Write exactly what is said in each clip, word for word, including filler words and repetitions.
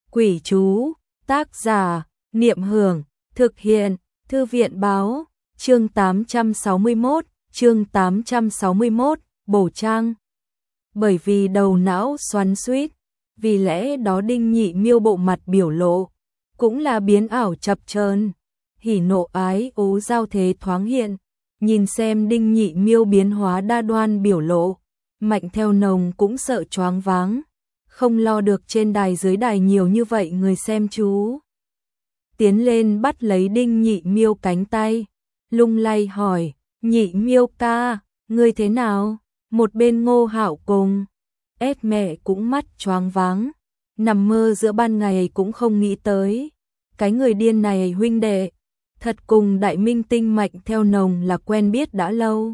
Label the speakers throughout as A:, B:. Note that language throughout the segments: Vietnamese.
A: Quỷ chú, tác giả, Niệm Hưởng, thực hiện, Thư viện báo, chương tám trăm sáu mươi mốt, chương tám trăm sáu mươi mốt, bổ trang. Bởi vì đầu não xoắn xuýt, vì lẽ đó Đinh Nhị Miêu bộ mặt biểu lộ, cũng là biến ảo chập chờn, hỉ nộ ái ố giao thế thoáng hiện, nhìn xem Đinh Nhị Miêu biến hóa đa đoan biểu lộ, Mạnh Theo Nồng cũng sợ choáng váng, không lo được trên đài dưới đài nhiều như vậy người xem chú. Tiến lên bắt lấy Đinh Nhị Miêu cánh tay, lung lay hỏi, Nhị Miêu ca, ngươi thế nào? Một bên Ngô Hạo cùng ét mẹ cũng mắt choáng váng, nằm mơ giữa ban ngày cũng không nghĩ tới. Cái người điên này huynh đệ, thật cùng đại minh tinh Mạnh Theo Nồng là quen biết đã lâu.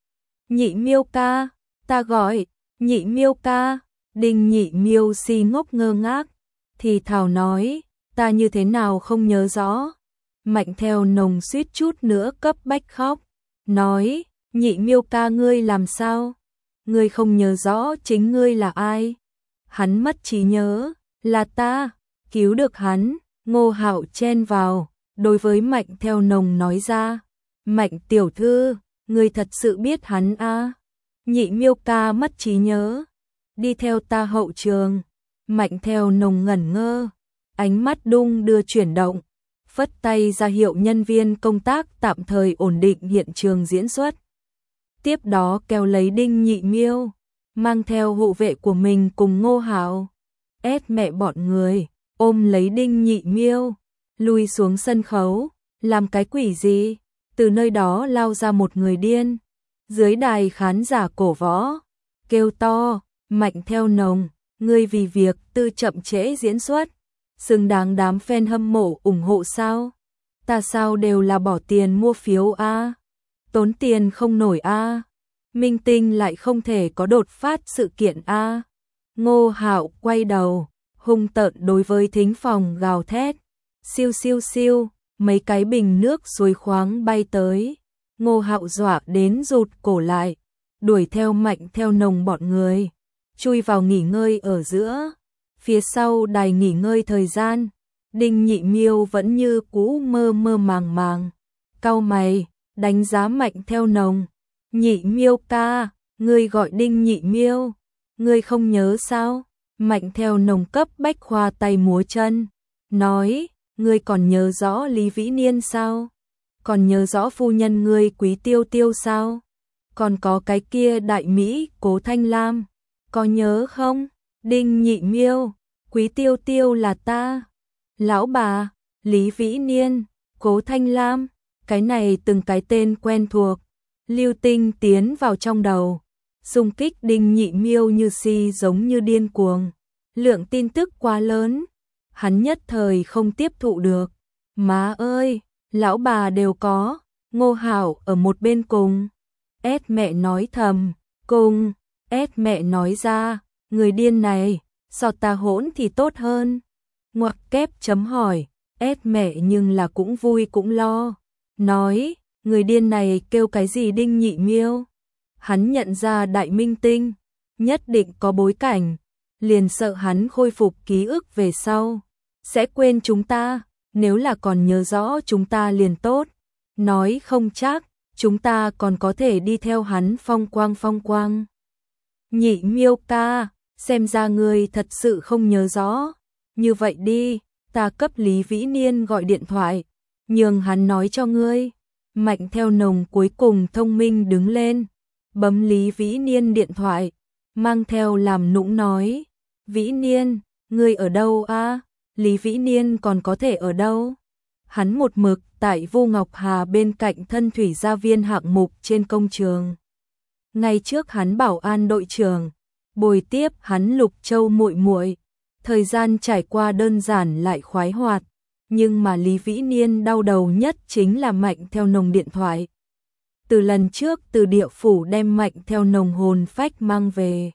A: Nhị Miêu ca, ta gọi, Nhị Miêu ca, Đinh Nhị Miêu si ngốc ngơ ngác, thì thào nói, ta như thế nào không nhớ rõ. Mạnh Theo Nồng suýt chút nữa cấp bách khóc, nói, Nhị Miêu ca ngươi làm sao? Ngươi không nhớ rõ chính ngươi là ai? Hắn mất trí nhớ, là ta, cứu được hắn. Ngô Hạo chen vào, đối với Mạnh Theo Nồng nói ra, Mạnh tiểu thư, ngươi thật sự biết hắn a? Nhị Miêu ca mất trí nhớ, đi theo ta hậu trường. Mạnh Theo Nồng ngẩn ngơ, ánh mắt đung đưa chuyển động, phất tay ra hiệu nhân viên công tác tạm thời ổn định hiện trường diễn xuất. Tiếp đó kéo lấy Đinh Nhị Miêu, mang theo hộ vệ của mình cùng Ngô Hạo, ép mẹ bọn người, ôm lấy Đinh Nhị Miêu, lui xuống sân khấu, làm cái quỷ gì? Từ nơi đó lao ra một người điên, dưới đài khán giả cổ võ, kêu to, Mạnh Theo Nồng, ngươi vì việc tư chậm trễ diễn xuất, xứng đáng đám fan hâm mộ ủng hộ sao? Ta sao đều là bỏ tiền mua phiếu a, tốn tiền không nổi a, minh tinh lại không thể có đột phát sự kiện a. Ngô Hạo quay đầu, hung tợn đối với thính phòng gào thét, siêu siêu siêu, mấy cái bình nước suối khoáng bay tới. Ngô Hạo dọa đến rụt cổ lại, đuổi theo Mạnh Theo Nồng bọn người, chui vào nghỉ ngơi ở giữa. Phía sau đài nghỉ ngơi thời gian, Đinh Nhị Miêu vẫn như cũ mơ mơ màng màng, cau mày, đánh giá Mạnh Theo Nồng. Nhị Miêu ca, ngươi gọi Đinh Nhị Miêu, ngươi không nhớ sao? Mạnh Theo Nồng cấp bách khoa tay múa chân, nói, ngươi còn nhớ rõ Lý Vĩ Niên sao? Còn nhớ rõ phu nhân ngươi Quý Tiêu Tiêu sao? Còn có cái kia đại Mỹ Cố Thanh Lam, có nhớ không? Đinh Nhị Miêu, Quý Tiêu Tiêu là ta. Lão bà, Lý Vĩ Niên, Cố Thanh Lam, cái này từng cái tên quen thuộc, lưu tinh tiến vào trong đầu, xung kích Đinh Nhị Miêu như si giống như điên cuồng. Lượng tin tức quá lớn, hắn nhất thời không tiếp thụ được. Má ơi, lão bà đều có. Ngô Hạo ở một bên cùng ét mẹ nói thầm, cùng ét mẹ nói ra, người điên này, sao ta hỗn thì tốt hơn. Ngoặc kép chấm hỏi, ét mẹ nhưng là cũng vui cũng lo, nói, người điên này kêu cái gì Đinh Nhị Miêu? Hắn nhận ra đại minh tinh, nhất định có bối cảnh, liền sợ hắn khôi phục ký ức về sau, sẽ quên chúng ta, nếu là còn nhớ rõ chúng ta liền tốt, nói không chắc, chúng ta còn có thể đi theo hắn phong quang phong quang. Nhị Miêu ca, xem ra ngươi thật sự không nhớ rõ, như vậy đi, ta cấp Lý Vĩ Niên gọi điện thoại, nhường hắn nói cho ngươi. Mạnh Theo Nồng cuối cùng thông minh đứng lên, bấm Lý Vĩ Niên điện thoại, mang theo làm nũng nói, Vĩ Niên, ngươi ở đâu a? Lý Vĩ Niên còn có thể ở đâu? Hắn một mực tại Vu Ngọc Hà bên cạnh thân thủy gia viên hạng mục trên công trường. Ngày trước hắn bảo an đội trưởng, bồi tiếp hắn Lục Châu muội muội, thời gian trải qua đơn giản lại khoái hoạt, nhưng mà Lý Vĩ Niên đau đầu nhất chính là Mạnh Theo Nồng điện thoại. Từ lần trước từ địa phủ đem Mạnh Theo Nồng hồn phách mang về,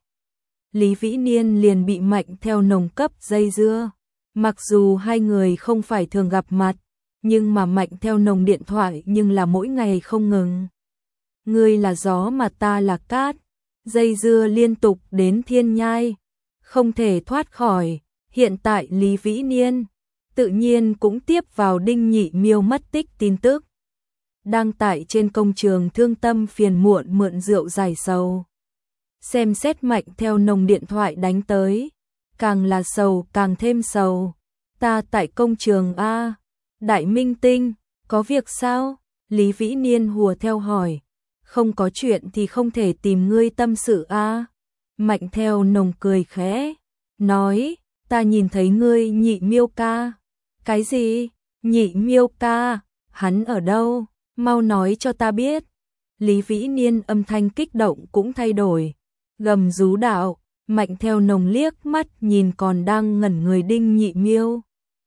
A: Lý Vĩ Niên liền bị Mạnh Theo Nồng cấp dây dưa. Mặc dù hai người không phải thường gặp mặt, nhưng mà Mạnh Theo Nồng điện thoại nhưng là mỗi ngày không ngừng. Ngươi là gió mà ta là cát, dây dưa liên tục đến thiên nhai, không thể thoát khỏi. Hiện tại Lý Vĩ Niên tự nhiên cũng tiếp vào Đinh Nhị Miêu mất tích tin tức. Đang tại trên công trường thương tâm phiền muộn mượn rượu giải sầu. Xem xét Mạnh Theo Nồng điện thoại đánh tới. Càng là sầu càng thêm sầu. Ta tại công trường A. Đại Minh Tinh, có việc sao? Lý Vĩ Niên hùa theo hỏi. Không có chuyện thì không thể tìm ngươi tâm sự A. Mạnh Theo Nồng cười khẽ. Nói, ta nhìn thấy ngươi Nhị Miêu ca. Cái gì? Nhị Miêu ca? Hắn ở đâu? Mau nói cho ta biết. Lý Vĩ Niên âm thanh kích động cũng thay đổi. Gầm rú đạo. Mạnh Theo Nồng liếc mắt nhìn còn đang ngẩn người Đinh Nhị Miêu.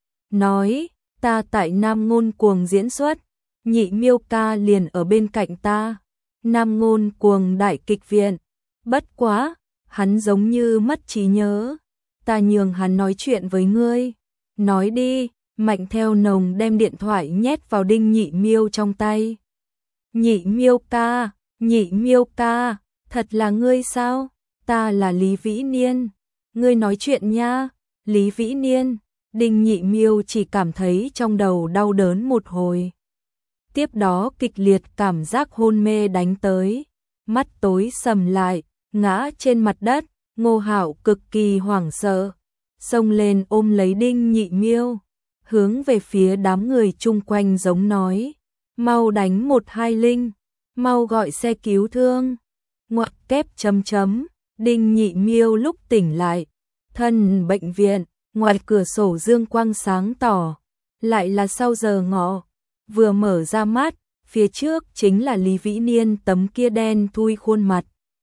A: Nói, ta tại Nam Ngôn Cuồng diễn xuất. Nhị Miêu ca liền ở bên cạnh ta. Nam Ngôn Cuồng đại kịch viện. Bất quá, hắn giống như mất trí nhớ. Ta nhường hắn nói chuyện với ngươi. Nói đi. Mạnh Theo Nồng đem điện thoại nhét vào Đinh Nhị Miêu trong tay. Nhị Miêu ca, Nhị Miêu ca, thật là ngươi sao? Ta là Lý Vĩ Niên. Ngươi nói chuyện nha. Lý Vĩ Niên. Đinh Nhị Miêu chỉ cảm thấy trong đầu đau đớn một hồi. Tiếp đó kịch liệt cảm giác hôn mê đánh tới. Mắt tối sầm lại, ngã trên mặt đất. Ngô Hạo cực kỳ hoảng sợ. Xông lên ôm lấy Đinh Nhị Miêu. Hướng về phía đám người chung quanh giống nói. Mau đánh một hai linh. Mau gọi xe cứu thương. Ngoặc kép chấm chấm. Đinh Nhị Miêu lúc tỉnh lại. Thân bệnh viện. Ngoài cửa sổ dương quang sáng tỏ. Lại là sau giờ ngọ. Vừa mở ra mắt. Phía trước chính là Lý Vĩ Niên tấm kia đen thui khuôn mặt.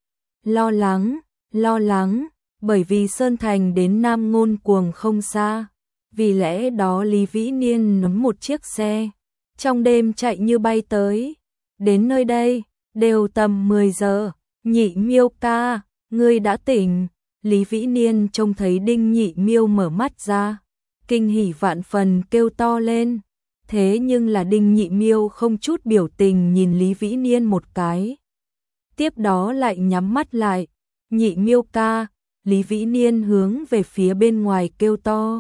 A: Lo lắng. Lo lắng. Bởi vì Sơn Thành đến Nam Ngôn Cuồng không xa. Vì lẽ đó Lý Vĩ Niên nắm một chiếc xe. Trong đêm chạy như bay tới. Đến nơi đây. Đều tầm mười giờ. Nhị Miêu ca. Ngươi đã tỉnh. Lý Vĩ Niên trông thấy Đinh Nhị Miêu mở mắt ra. Kinh hỉ vạn phần kêu to lên. Thế nhưng là Đinh Nhị Miêu không chút biểu tình nhìn Lý Vĩ Niên một cái. Tiếp đó lại nhắm mắt lại. Nhị Miêu ca. Lý Vĩ Niên hướng về phía bên ngoài kêu to.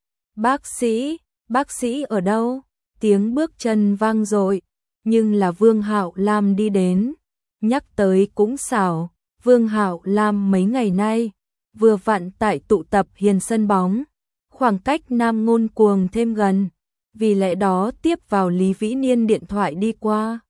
A: Bác sĩ, bác sĩ ở đâu? Tiếng bước chân vang dội, nhưng là Vương Hạo Lam đi đến. Nhắc tới cũng xảo, Vương Hạo Lam mấy ngày nay vừa vặn tại tụ tập hiền sân bóng, khoảng cách Nam Ngôn Cuồng thêm gần, vì lẽ đó tiếp vào Lý Vĩ Niên điện thoại đi qua.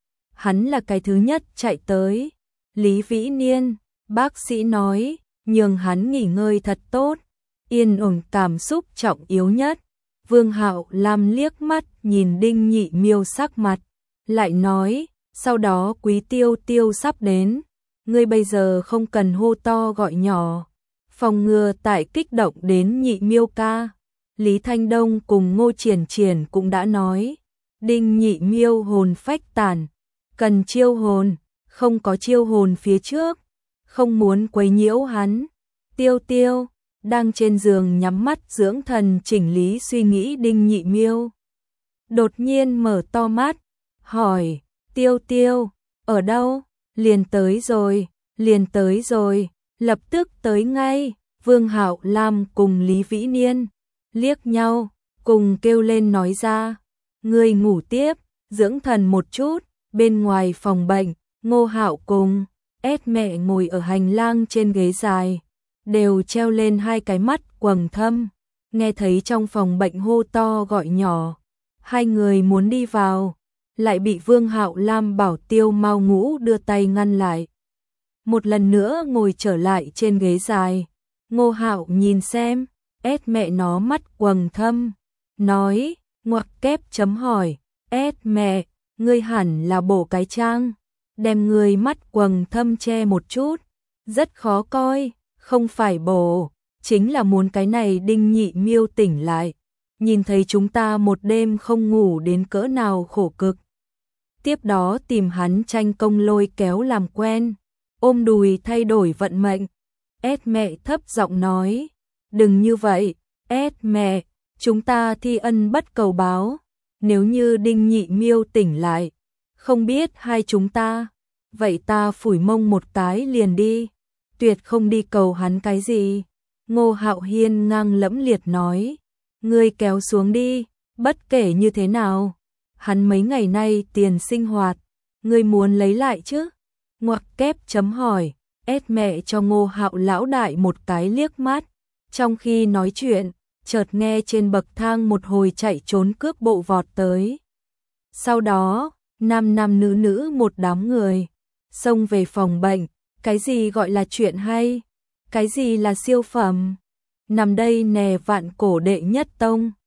A: Hắn là cái thứ nhất chạy tới. Lý Vĩ Niên, bác sĩ nói, nhường hắn nghỉ ngơi thật tốt. Yên ổn cảm xúc trọng yếu nhất. Vương Hạo Lam liếc mắt nhìn Đinh Nhị Miêu sắc mặt, lại nói, sau đó Quý Tiêu Tiêu sắp đến, ngươi bây giờ không cần hô to gọi nhỏ, phòng ngừa tại kích động đến Nhị Miêu ca. Lý Thanh Đông cùng Ngô Triển Triển cũng đã nói, Đinh Nhị Miêu hồn phách tàn, cần chiêu hồn, không có chiêu hồn phía trước, không muốn quấy nhiễu hắn. Tiêu Tiêu đang trên giường nhắm mắt dưỡng thần chỉnh lý suy nghĩ Đinh Nhị Miêu. Đột nhiên mở to mắt, hỏi, Tiêu Tiêu, ở đâu? Liền tới rồi, liền tới rồi, lập tức tới ngay. Vương Hạo Lam cùng Lý Vĩ Niên liếc nhau, cùng kêu lên nói ra, ngươi ngủ tiếp, dưỡng thần một chút. Bên ngoài phòng bệnh, Ngô Hạo cùng ét mẹ ngồi ở hành lang trên ghế dài, đều treo lên hai cái mắt quầng thâm, nghe thấy trong phòng bệnh hô to gọi nhỏ. Hai người muốn đi vào, lại bị Vương Hạo Lam bảo tiêu Mao Ngũ đưa tay ngăn lại. Một lần nữa ngồi trở lại trên ghế dài, Ngô Hạo nhìn xem, ét mẹ nó mắt quầng thâm, nói, ngoặc kép chấm hỏi, ét mẹ, ngươi hẳn là bổ cái trang, đem ngươi mắt quầng thâm che một chút, rất khó coi. Không phải bổ, chính là muốn cái này Đinh Nhị Miêu tỉnh lại, nhìn thấy chúng ta một đêm không ngủ đến cỡ nào khổ cực. Tiếp đó tìm hắn tranh công lôi kéo làm quen, ôm đùi thay đổi vận mệnh. Ét mẹ thấp giọng nói, đừng như vậy, Ét mẹ, chúng ta thi ân bất cầu báo, nếu như Đinh Nhị Miêu tỉnh lại, không biết hai chúng ta, vậy ta phủi mông một cái liền đi. Tuyệt không đi cầu hắn cái gì. Ngô Hạo Hiên ngang lẫm liệt nói, ngươi kéo xuống đi, bất kể như thế nào, hắn mấy ngày nay tiền sinh hoạt, ngươi muốn lấy lại chứ? Ngoặc kép chấm hỏi, ét mẹ cho Ngô Hạo lão đại một cái liếc mắt, trong khi nói chuyện, chợt nghe trên bậc thang một hồi chạy trốn cước bộ vọt tới. Sau đó, nam nam nữ nữ một đám người, xông về phòng bệnh, cái gì gọi là chuyện hay, cái gì là siêu phẩm, nằm đây nè vạn cổ đệ nhất tông.